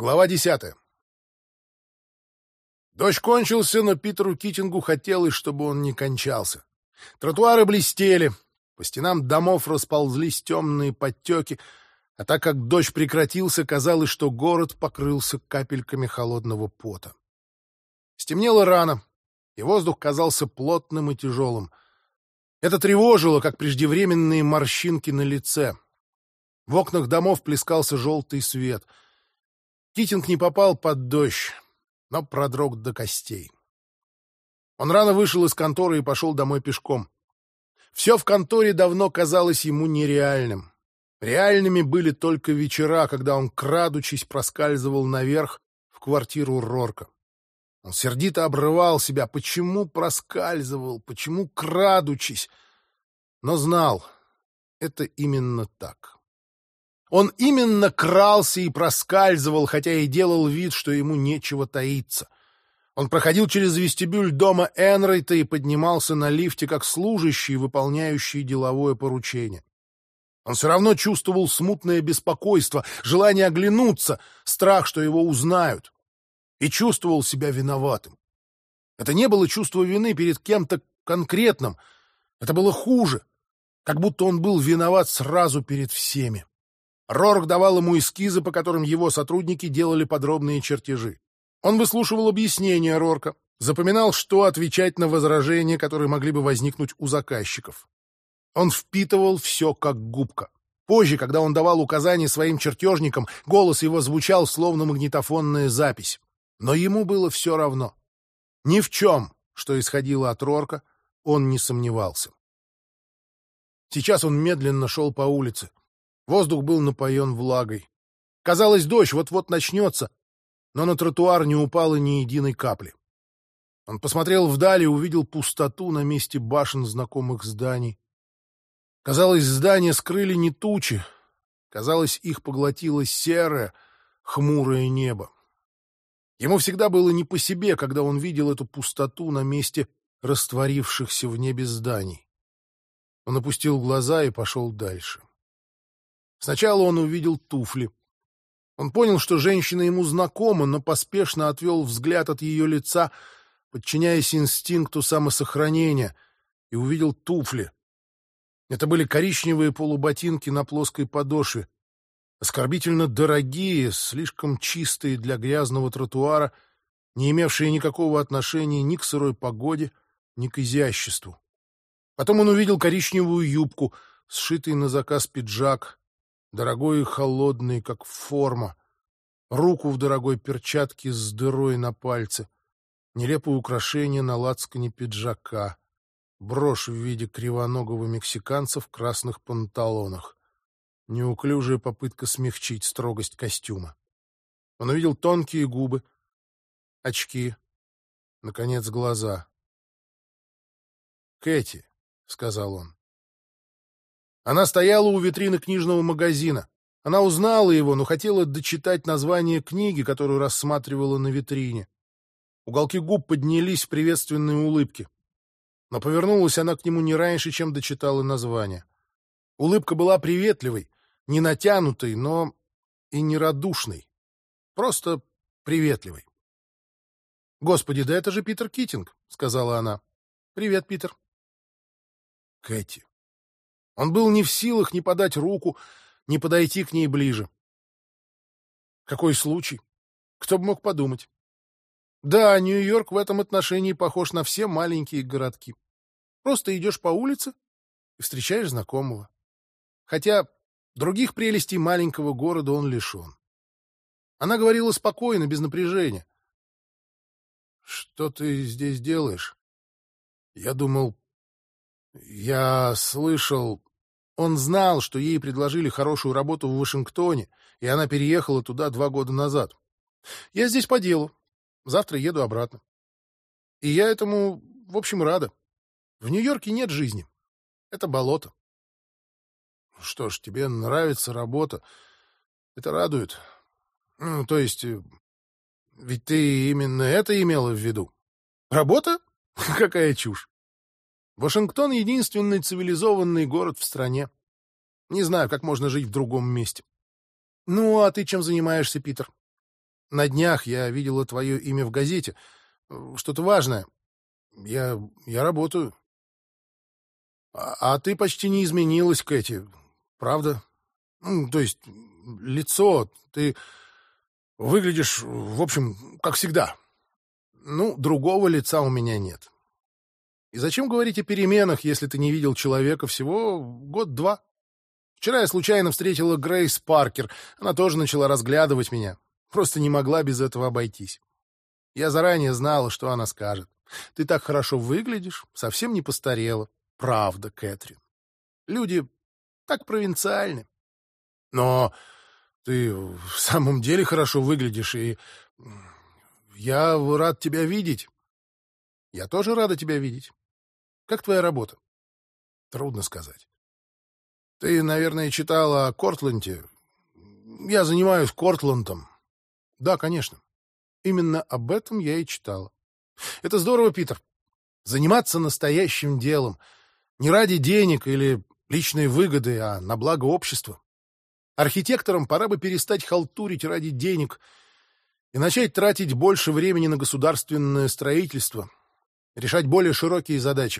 Глава 10. Дождь кончился, но Питеру Китингу хотелось, чтобы он не кончался. Тротуары блестели, по стенам домов расползлись темные подтеки, а так как дождь прекратился, казалось, что город покрылся капельками холодного пота. Стемнело рано, и воздух казался плотным и тяжелым. Это тревожило, как преждевременные морщинки на лице. В окнах домов плескался желтый свет. Китинг не попал под дождь, но продрог до костей. Он рано вышел из конторы и пошел домой пешком. Все в конторе давно казалось ему нереальным. Реальными были только вечера, когда он, крадучись, проскальзывал наверх в квартиру Рорка. Он сердито обрывал себя, почему проскальзывал, почему крадучись, но знал, это именно так. Он именно крался и проскальзывал, хотя и делал вид, что ему нечего таиться. Он проходил через вестибюль дома Энрайта и поднимался на лифте, как служащий, выполняющий деловое поручение. Он все равно чувствовал смутное беспокойство, желание оглянуться, страх, что его узнают, и чувствовал себя виноватым. Это не было чувство вины перед кем-то конкретным, это было хуже, как будто он был виноват сразу перед всеми. Рорк давал ему эскизы, по которым его сотрудники делали подробные чертежи. Он выслушивал объяснения Рорка, запоминал, что отвечать на возражения, которые могли бы возникнуть у заказчиков. Он впитывал все как губка. Позже, когда он давал указания своим чертежникам, голос его звучал словно магнитофонная запись. Но ему было все равно. Ни в чем, что исходило от Рорка, он не сомневался. Сейчас он медленно шел по улице. Воздух был напоен влагой. Казалось, дождь вот-вот начнется, но на тротуар не упало ни единой капли. Он посмотрел вдаль и увидел пустоту на месте башен знакомых зданий. Казалось, здания скрыли не тучи. Казалось, их поглотило серое, хмурое небо. Ему всегда было не по себе, когда он видел эту пустоту на месте растворившихся в небе зданий. Он опустил глаза и пошел дальше. Сначала он увидел туфли. Он понял, что женщина ему знакома, но поспешно отвел взгляд от ее лица, подчиняясь инстинкту самосохранения, и увидел туфли. Это были коричневые полуботинки на плоской подошве, оскорбительно дорогие, слишком чистые для грязного тротуара, не имевшие никакого отношения ни к сырой погоде, ни к изяществу. Потом он увидел коричневую юбку, сшитый на заказ пиджак, дорогой и холодный, как форма, руку в дорогой перчатке с дырой на пальце, нелепое украшение на лацкане пиджака, брошь в виде кривоногого мексиканца в красных панталонах, неуклюжая попытка смягчить строгость костюма. Он увидел тонкие губы, очки, наконец, глаза. «Кэти», — сказал он. Она стояла у витрины книжного магазина. Она узнала его, но хотела дочитать название книги, которую рассматривала на витрине. Уголки губ поднялись в приветственной улыбке. Но повернулась она к нему не раньше, чем дочитала название. Улыбка была приветливой, не натянутой, но и не радушной. Просто приветливой. «Господи, да это же Питер Китинг», — сказала она. «Привет, Питер». Кэти. Он был не в силах ни подать руку, ни подойти к ней ближе. Какой случай? Кто бы мог подумать? Да, Нью-Йорк в этом отношении похож на все маленькие городки. Просто идешь по улице и встречаешь знакомого. Хотя других прелестей маленького города он лишен. Она говорила спокойно, без напряжения. «Что ты здесь делаешь?» «Я думал... Я слышал...» Он знал, что ей предложили хорошую работу в Вашингтоне, и она переехала туда 2 года назад. «Я здесь по делу. Завтра еду обратно. И я этому, в общем, рада. В Нью-Йорке нет жизни. Это болото». «Что ж, тебе нравится работа. Это радует. Ну, то есть, ведь ты именно это имела в виду? Работа? Какая чушь. Вашингтон — единственный цивилизованный город в стране. Не знаю, как можно жить в другом месте. Ну, а ты чем занимаешься, Питер? На днях я видела твое имя в газете. Что-то важное. Я работаю. А ты почти не изменилась, Кэти. Правда? То есть лицо, ты выглядишь, в общем, как всегда. Ну, другого лица у меня нет. И зачем говорить о переменах, если ты не видел человека всего год-два? Вчера я случайно встретила Грейс Паркер. Она тоже начала разглядывать меня. Просто не могла без этого обойтись. Я заранее знала, что она скажет. Ты так хорошо выглядишь, совсем не постарела. Правда, Кэтрин. Люди так провинциальны. Но ты в самом деле хорошо выглядишь, и я рад тебя видеть. Я тоже рада тебя видеть. Как твоя работа? Трудно сказать. Ты, наверное, читала о Кортленде. Я занимаюсь Кортлендом. Да, конечно. Именно об этом я и читала. Это здорово, Питер. Заниматься настоящим делом. Не ради денег или личной выгоды, а на благо общества. Архитекторам пора бы перестать халтурить ради денег и начать тратить больше времени на государственное строительство, решать более широкие задачи.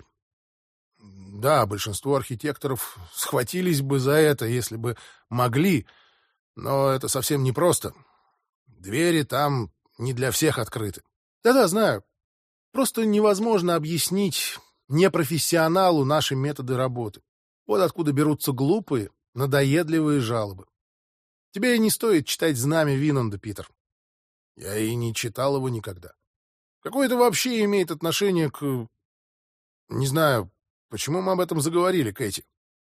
Да, большинство архитекторов схватились бы за это, если бы могли, но это совсем непросто. Двери там не для всех открыты. Да-да, знаю. Просто невозможно объяснить непрофессионалу наши методы работы. Вот откуда берутся глупые, надоедливые жалобы. Тебе не стоит читать «Знамя Винланда», Питер. Я и не читал его никогда. Какое это вообще имеет отношение к... Не знаю, почему мы об этом заговорили, Кэти.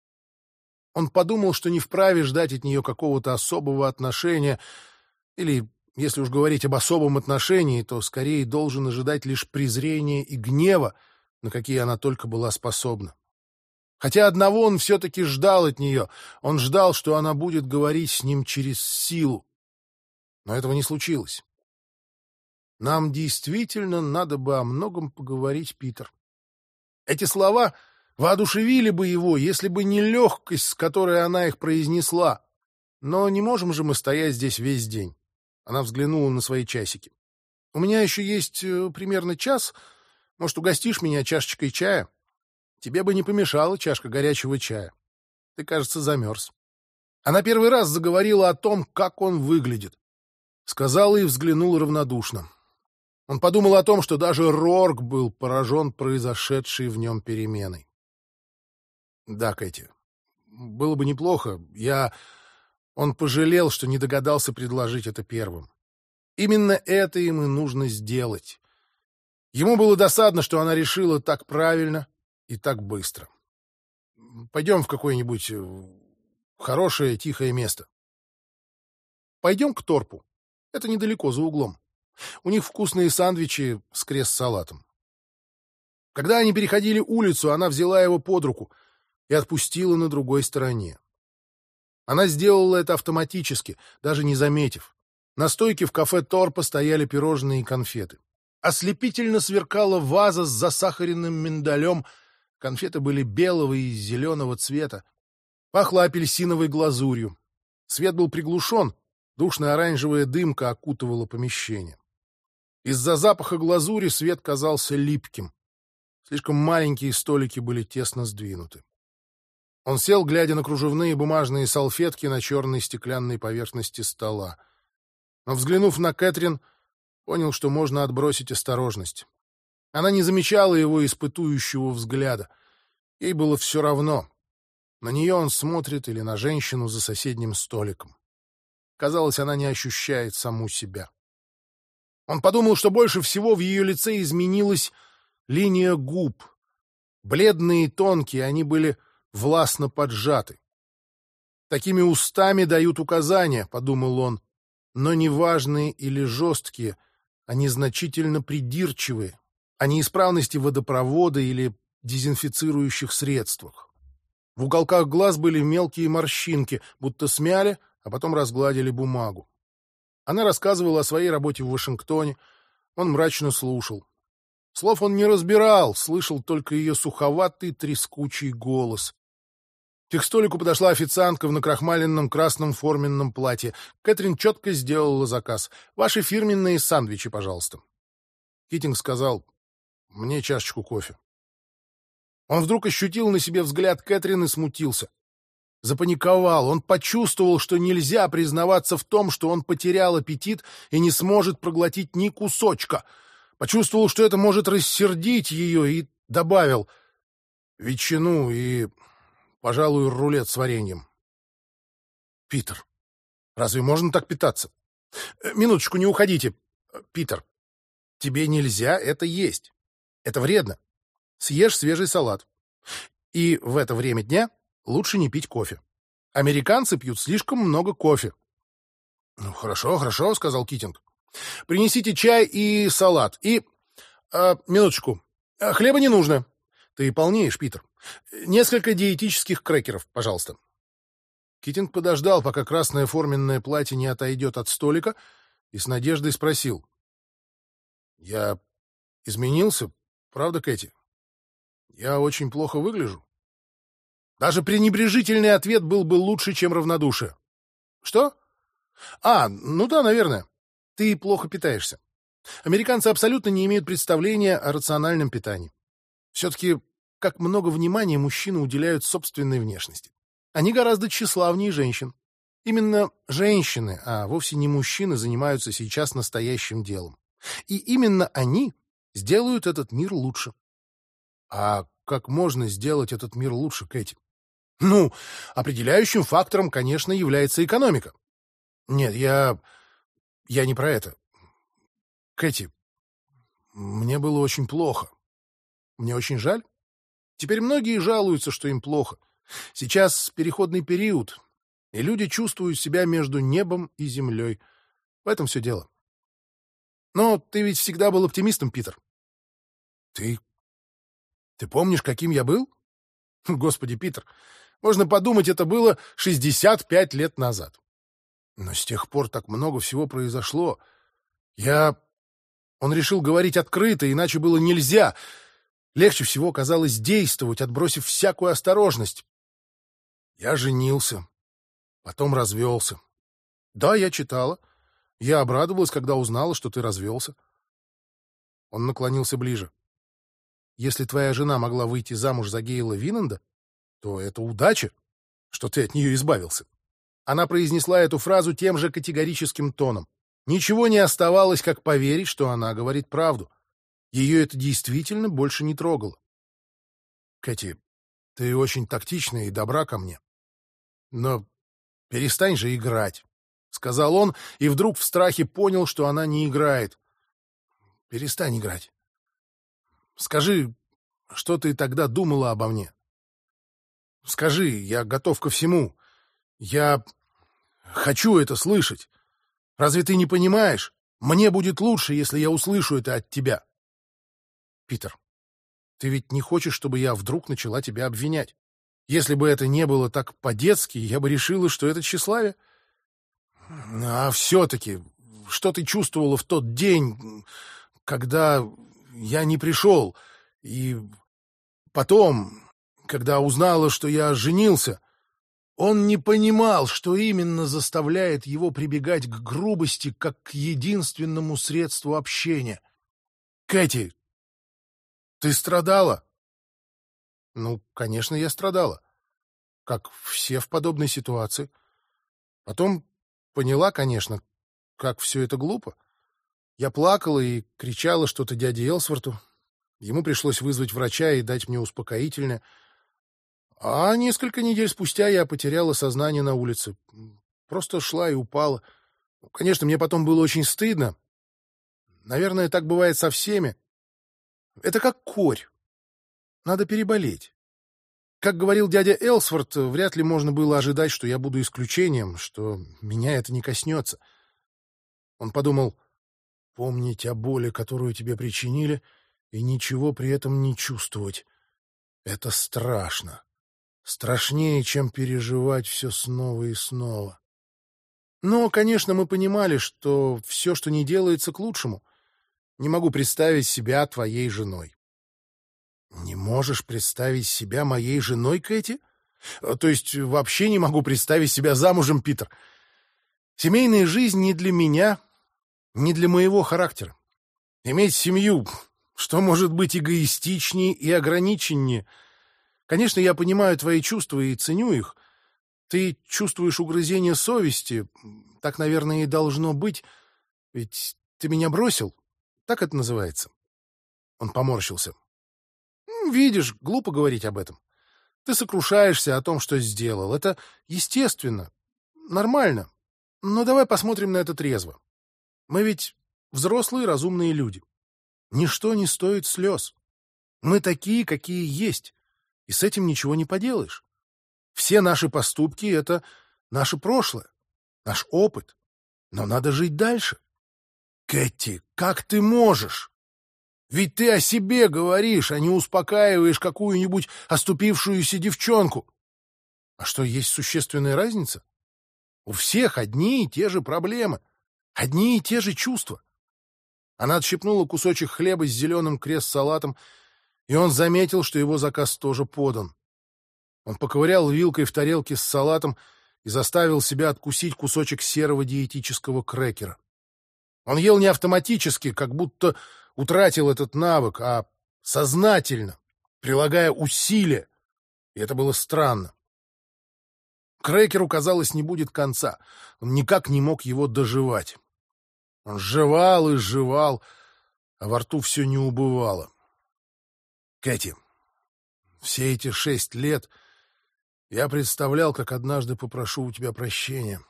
Он подумал, что не вправе ждать от нее какого-то особого отношения, или, если уж говорить об особом отношении, то скорее должен ожидать лишь презрения и гнева, на какие она только была способна. Хотя одного он все-таки ждал от нее. Он ждал, что она будет говорить с ним через силу. Но этого не случилось. Нам действительно надо бы о многом поговорить, Питер. Эти слова воодушевили бы его, если бы не легкость, с которой она их произнесла. Но не можем же мы стоять здесь весь день. Она взглянула на свои часики. У меня еще есть примерно час. Может, угостишь меня чашечкой чая? Тебе бы не помешала чашка горячего чая. Ты, кажется, замерз. Она первый раз заговорила о том, как он выглядит. Сказала и взглянула равнодушно. Он подумал о том, что даже Рорк был поражен произошедшей в нем переменой. Да, Кэти, было бы неплохо. Он пожалел, что не догадался предложить это первым. Именно это им и нужно сделать. Ему было досадно, что она решила так правильно и так быстро. Пойдем в какое-нибудь хорошее, тихое место. Пойдем к Торпу. Это недалеко, за углом. У них вкусные сэндвичи с крест-салатом. Когда они переходили улицу, она взяла его под руку и отпустила на другой стороне. Она сделала это автоматически, даже не заметив. На стойке в кафе Торпа стояли пирожные и конфеты. Ослепительно сверкала ваза с засахаренным миндалем. Конфеты были белого и зеленого цвета. Пахло апельсиновой глазурью. Свет был приглушен, душная оранжевая дымка окутывала помещение. Из-за запаха глазури свет казался липким. Слишком маленькие столики были тесно сдвинуты. Он сел, глядя на кружевные бумажные салфетки на черной стеклянной поверхности стола. Но, взглянув на Кэтрин, понял, что можно отбросить осторожность. Она не замечала его испытующего взгляда. Ей было все равно. На нее он смотрит или на женщину за соседним столиком. Казалось, она не ощущает саму себя. Он подумал, что больше всего в ее лице изменилась линия губ. Бледные и тонкие, они были властно поджаты. «Такими устами дают указания», — подумал он, но не важные или жесткие, они значительно придирчивые, о неисправности водопровода или дезинфицирующих средствах. В уголках глаз были мелкие морщинки, будто смяли, а потом разгладили бумагу. Она рассказывала о своей работе в Вашингтоне. Он мрачно слушал. Слов он не разбирал, слышал только ее суховатый трескучий голос. К их столику подошла официантка в накрахмаленном красном форменном платье. Кэтрин четко сделала заказ. «Ваши фирменные сандвичи, пожалуйста». Китинг сказал: «Мне чашечку кофе». Он вдруг ощутил на себе взгляд Кэтрин и смутился. Запаниковал. Он почувствовал, что нельзя признаваться в том, что он потерял аппетит и не сможет проглотить ни кусочка. Почувствовал, что это может рассердить ее, и добавил: «Ветчину и, пожалуй, рулет с вареньем». «Питер, разве можно так питаться?» «Минуточку, не уходите. Питер, тебе нельзя это есть. Это вредно. Съешь свежий салат. И в это время дня лучше не пить кофе. Американцы пьют слишком много кофе». «Ну, хорошо, хорошо», — сказал Китинг. «Принесите чай и салат. И... минуточку. Хлеба не нужно. Ты полнеешь, Питер. Несколько диетических крекеров, пожалуйста». Китинг подождал, пока красное форменное платье не отойдет от столика, и с надеждой спросил: «Я изменился, правда, Кэти? Я очень плохо выгляжу?» Даже пренебрежительный ответ был бы лучше, чем равнодушие. «Что? Ну да, наверное. Ты плохо питаешься. Американцы абсолютно не имеют представления о рациональном питании. Все-таки как много внимания мужчины уделяют собственной внешности. Они гораздо тщеславнее женщин. Именно женщины, а вовсе не мужчины, занимаются сейчас настоящим делом. И именно они сделают этот мир лучше». «А как можно сделать этот мир лучше, Кэти?» «Ну, определяющим фактором, конечно, является экономика». «Нет, я не про это. Кэти, мне было очень плохо. Мне очень жаль. Теперь многие жалуются, что им плохо. Сейчас переходный период, и люди чувствуют себя между небом и землей. В этом все дело. Но ты ведь всегда был оптимистом, Питер. Ты помнишь, каким я был? Господи, Питер, можно подумать, это было 65 лет назад. Но с тех пор так много всего произошло. Он решил говорить открыто, иначе было нельзя. Легче всего казалось действовать, отбросив всякую осторожность. Я женился, потом развелся. Да, я читала. Я обрадовалась, когда узнала, что ты развелся. Он наклонился ближе. Если твоя жена могла выйти замуж за Гейла Винанда, то это удача, что ты от нее избавился. Она произнесла эту фразу тем же категорическим тоном. Ничего не оставалось, как поверить, что она говорит правду. Ее это действительно больше не трогало. Кэти, ты очень тактична и добра ко мне. Но перестань же играть, — сказал он, и вдруг в страхе понял, что она не играет. Перестань играть. Скажи, что ты тогда думала обо мне? Скажи, я готов ко всему. Я хочу это слышать. Разве ты не понимаешь? Мне будет лучше, если я услышу это от тебя. Питер, ты ведь не хочешь, чтобы я вдруг начала тебя обвинять? Если бы это не было так по-детски, я бы решила, что это тщеславие. А все-таки, что ты чувствовала в тот день, когда я не пришел, и потом, когда узнала, что я женился? Он не понимал, что именно заставляет его прибегать к грубости как к единственному средству общения. Кэти, ты страдала? Ну, конечно, я страдала. Как все в подобной ситуации. Потом поняла, конечно, как все это глупо. Я плакала и кричала что-то дяде Элсворту. Ему пришлось вызвать врача и дать мне успокоительное. А несколько недель спустя я потеряла сознание на улице. Просто шла и упала. Конечно, мне потом было очень стыдно. Наверное, так бывает со всеми. Это как корь. Надо переболеть. Как говорил дядя Элсворт, вряд ли можно было ожидать, что я буду исключением, что меня это не коснется. Он подумал: помнить о боли, которую тебе причинили, и ничего при этом не чувствовать. Это страшно. Страшнее, чем переживать все снова и снова. Но, конечно, мы понимали, что все, что не делается, к лучшему. Не могу представить себя твоей женой. Не можешь представить себя моей женой, Кэти? То есть вообще не могу представить себя замужем, Питер. Семейная жизнь не для меня, не для моего характера. Иметь семью, что может быть эгоистичнее и ограниченнее? Конечно, я понимаю твои чувства и ценю их. Ты чувствуешь угрызение совести. Так, наверное, и должно быть. Ведь ты меня бросил. Так это называется. Он поморщился. Видишь, глупо говорить об этом. Ты сокрушаешься о том, что сделал. Это естественно, нормально. Но давай посмотрим на это трезво. Мы ведь взрослые разумные люди. Ничто не стоит слез. Мы такие, какие есть. И с этим ничего не поделаешь. Все наши поступки — это наше прошлое, наш опыт. Но надо жить дальше. Кэти, как ты можешь? Ведь ты о себе говоришь, а не успокаиваешь какую-нибудь оступившуюся девчонку. А что, есть существенная разница? У всех одни и те же проблемы, одни и те же чувства. Она отщипнула кусочек хлеба с зеленым крест-салатом, и он заметил, что его заказ тоже подан. Он поковырял вилкой в тарелке с салатом и заставил себя откусить кусочек серого диетического крекера. Он ел не автоматически, как будто утратил этот навык, а сознательно, прилагая усилия, и это было странно. Крекеру, казалось, не будет конца. Он никак не мог его дожевать. Он жевал и жевал, а во рту все не убывало. Кэти, все эти 6 лет я представлял, как однажды попрошу у тебя прощения.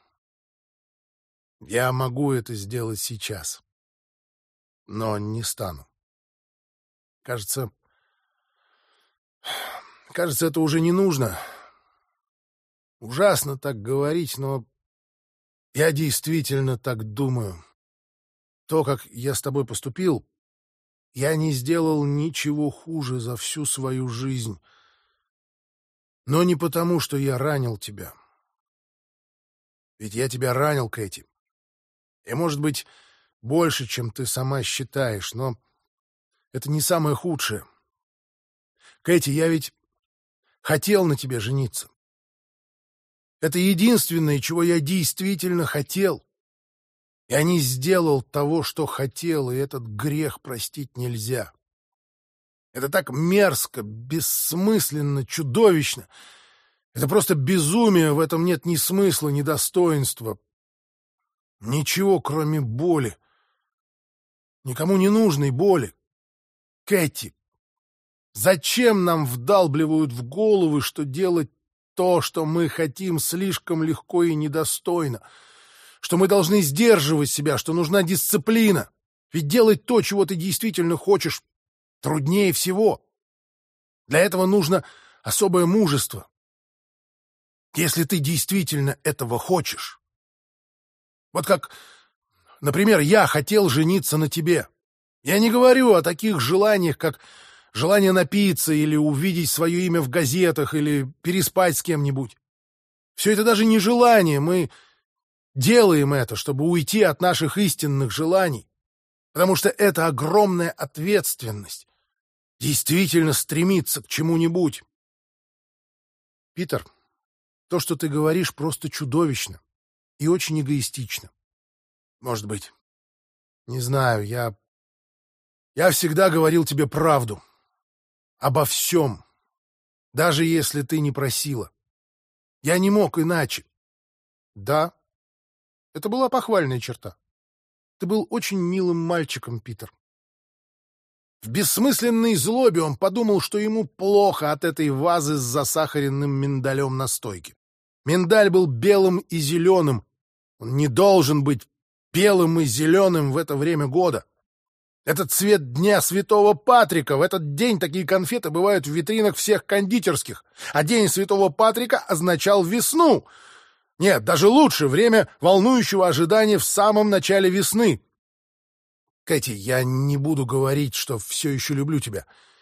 Я могу это сделать сейчас, но не стану. Кажется, это уже не нужно. Ужасно так говорить, но я действительно так думаю. То, как я с тобой поступил, я не сделал ничего хуже за всю свою жизнь. Но не потому, что я ранил тебя. Ведь я тебя ранил, Кэти. И, может быть, больше, чем ты сама считаешь, но это не самое худшее. Кэти, я ведь хотел на тебе жениться. Это единственное, чего я действительно хотел. Я не сделал того, что хотел, и этот грех простить нельзя. Это так мерзко, бессмысленно, чудовищно. Это просто безумие, в этом нет ни смысла, ни достоинства. Ничего, кроме боли. Никому не нужной боли. Кэти, зачем нам вдалбливают в головы, что делать то, что мы хотим, слишком легко и недостойно? Что мы должны сдерживать себя, что нужна дисциплина. Ведь делать то, чего ты действительно хочешь, труднее всего. Для этого нужно особое мужество. Если ты действительно этого хочешь. Вот как, например, я хотел жениться на тебе. Я не говорю о таких желаниях, как желание напиться или увидеть свое имя в газетах или переспать с кем-нибудь. Все это даже не желание, мы делаем это, чтобы уйти от наших истинных желаний, потому что это огромная ответственность. Действительно стремиться к чему-нибудь. Питер, то, что ты говоришь, просто чудовищно и очень эгоистично. Может быть. Не знаю, я всегда говорил тебе правду. Обо всем. Даже если ты не просила. Я не мог иначе. Да, это была похвальная черта. Ты был очень милым мальчиком, Питер. В бессмысленной злобе он подумал, что ему плохо от этой вазы с засахаренным миндалем на стойке. Миндаль был белым и зеленым. Он не должен быть белым и зеленым в это время года. Это цвет Дня Святого Патрика. В этот день такие конфеты бывают в витринах всех кондитерских. А День Святого Патрика означал весну. Нет, даже лучше, время волнующего ожидания в самом начале весны. Кэти, я не буду говорить, что все еще люблю тебя.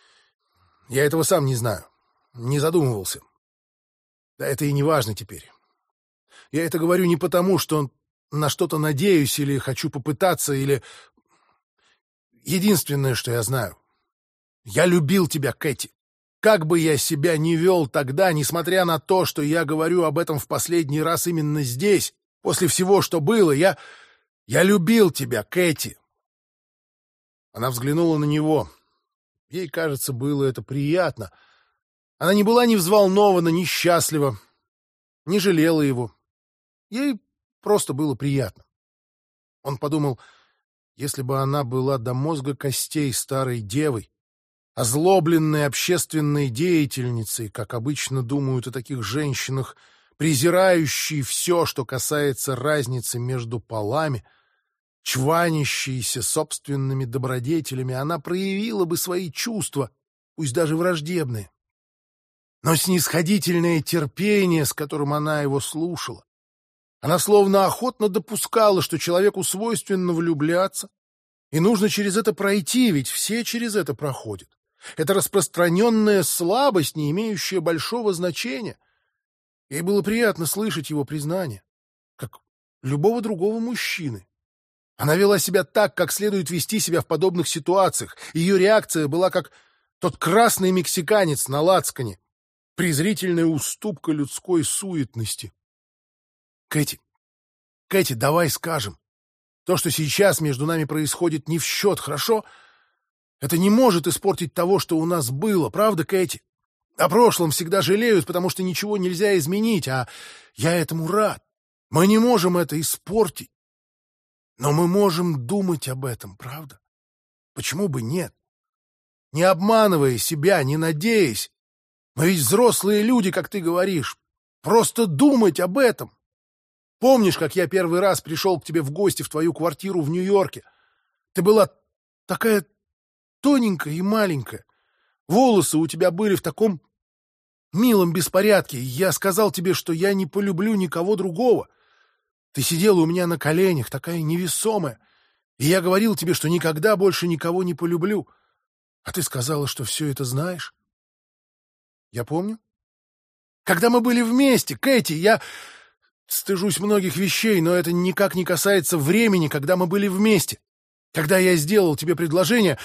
Я этого сам не знаю, не задумывался. Да это и не важно теперь. Я это говорю не потому, что на что-то надеюсь или хочу попытаться, или... Единственное, что я знаю. Я любил тебя, Кэти. Как бы я себя ни вел тогда, несмотря на то, что я говорю об этом в последний раз именно здесь, после всего, что было, я любил тебя, Кэти. Она взглянула на него. Ей, кажется, было это приятно. Она не была ни взволнована, ни счастлива, не жалела его. Ей просто было приятно. Он подумал, если бы она была до мозга костей старой девой, озлобленной общественной деятельницей, как обычно думают о таких женщинах, презирающей все, что касается разницы между полами, чванящейся собственными добродетелями, она проявила бы свои чувства, пусть даже враждебные. Но снисходительное терпение, с которым она его слушала, она словно охотно допускала, что человеку свойственно влюбляться, и нужно через это пройти, ведь все через это проходят. Это распространенная слабость, не имеющая большого значения. Ей было приятно слышать его признание, как любого другого мужчины. Она вела себя так, как следует вести себя в подобных ситуациях. Ее реакция была как тот красный мексиканец на лацкане, презрительная уступка людской суетности. Кэти, давай скажем. То, что сейчас между нами происходит, не в счет, хорошо? Это не может испортить того, что у нас было, правда, Кэти? О прошлом всегда жалеют, потому что ничего нельзя изменить, а я этому рад. Мы не можем это испортить. Но мы можем думать об этом, правда? Почему бы нет? Не обманывая себя, не надеясь. Мы ведь взрослые люди, как ты говоришь. Просто думать об этом. Помнишь, как я первый раз пришел к тебе в гости в твою квартиру в Нью-Йорке? Ты была такая тоненькая и маленькая. Волосы у тебя были в таком милом беспорядке. Я сказал тебе, что я не полюблю никого другого. Ты сидела у меня на коленях, такая невесомая. И я говорил тебе, что никогда больше никого не полюблю. А ты сказала, что все это знаешь. Я помню. Когда мы были вместе, Кэти, я стыжусь многих вещей, но это никак не касается времени, когда мы были вместе. Когда я сделал тебе предложение...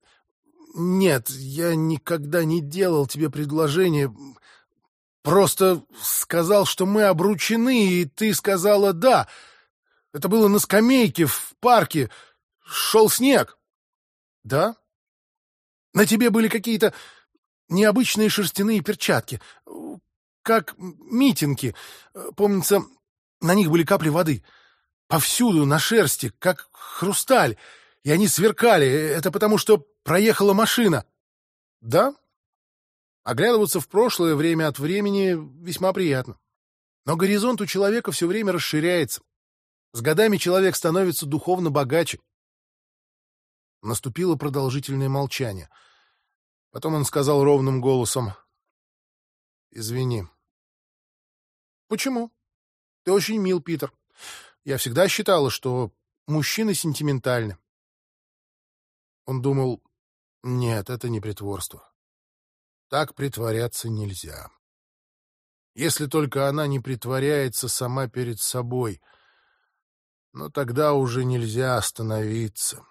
Нет, я никогда не делал тебе предложение. Просто сказал, что мы обручены, и ты сказала «да». Это было на скамейке в парке. Шел снег. Да? На тебе были какие-то необычные шерстяные перчатки, как митинги. Помнится, на них были капли воды. Повсюду на шерсти, как хрусталь. И они сверкали. Это потому, что проехала машина. Да? Оглядываться в прошлое время от времени весьма приятно. Но горизонт у человека все время расширяется. С годами человек становится духовно богаче. Наступило продолжительное молчание. Потом он сказал ровным голосом: «Извини». «Почему? Ты очень мил, Питер. Я всегда считала, что мужчины сентиментальны». Он думал: «Нет, это не притворство. Так притворяться нельзя. Если только она не притворяется сама перед собой. Но тогда уже нельзя остановиться,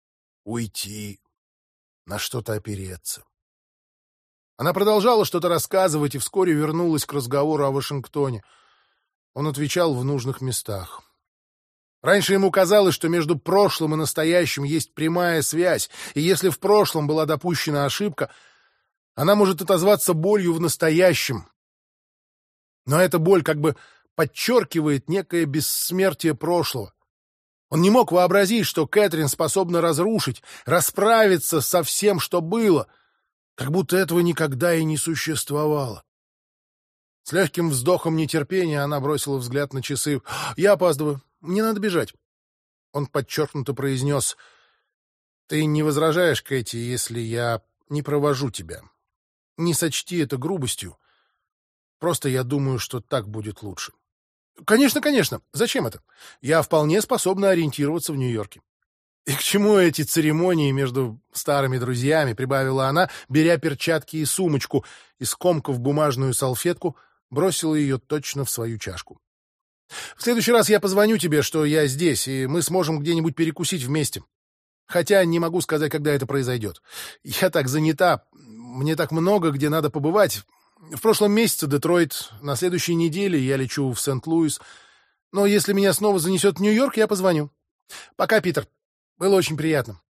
уйти, на что-то опереться». Она продолжала что-то рассказывать и вскоре вернулась к разговору о Вашингтоне. Он отвечал в нужных местах. Раньше ему казалось, что между прошлым и настоящим есть прямая связь, и если в прошлом была допущена ошибка, она может отозваться болью в настоящем. Но эта боль как бы подчеркивает некое бессмертие прошлого. Он не мог вообразить, что Кэтрин способна разрушить, расправиться со всем, что было, как будто этого никогда и не существовало. С легким вздохом нетерпения она бросила взгляд на часы. «Я опаздываю. Мне надо бежать». Он подчеркнуто произнес: «Ты не возражаешь, Кэти, если я не провожу тебя? Не сочти это грубостью. Просто я думаю, что так будет лучше». «Конечно, конечно. Зачем это? Я вполне способна ориентироваться в Нью-Йорке». «И к чему эти церемонии между старыми друзьями?» — прибавила она, беря перчатки и сумочку, и, скомкав бумажную салфетку, бросила ее точно в свою чашку. «В следующий раз я позвоню тебе, что я здесь, и мы сможем где-нибудь перекусить вместе. Хотя не могу сказать, когда это произойдет. Я так занята. мне так много, где надо побывать. В прошлом месяце Детройт, на следующей неделе я лечу в Сент-Луис. Но если меня снова занесет в Нью-Йорк, я позвоню. Пока, Питер. Было очень приятно.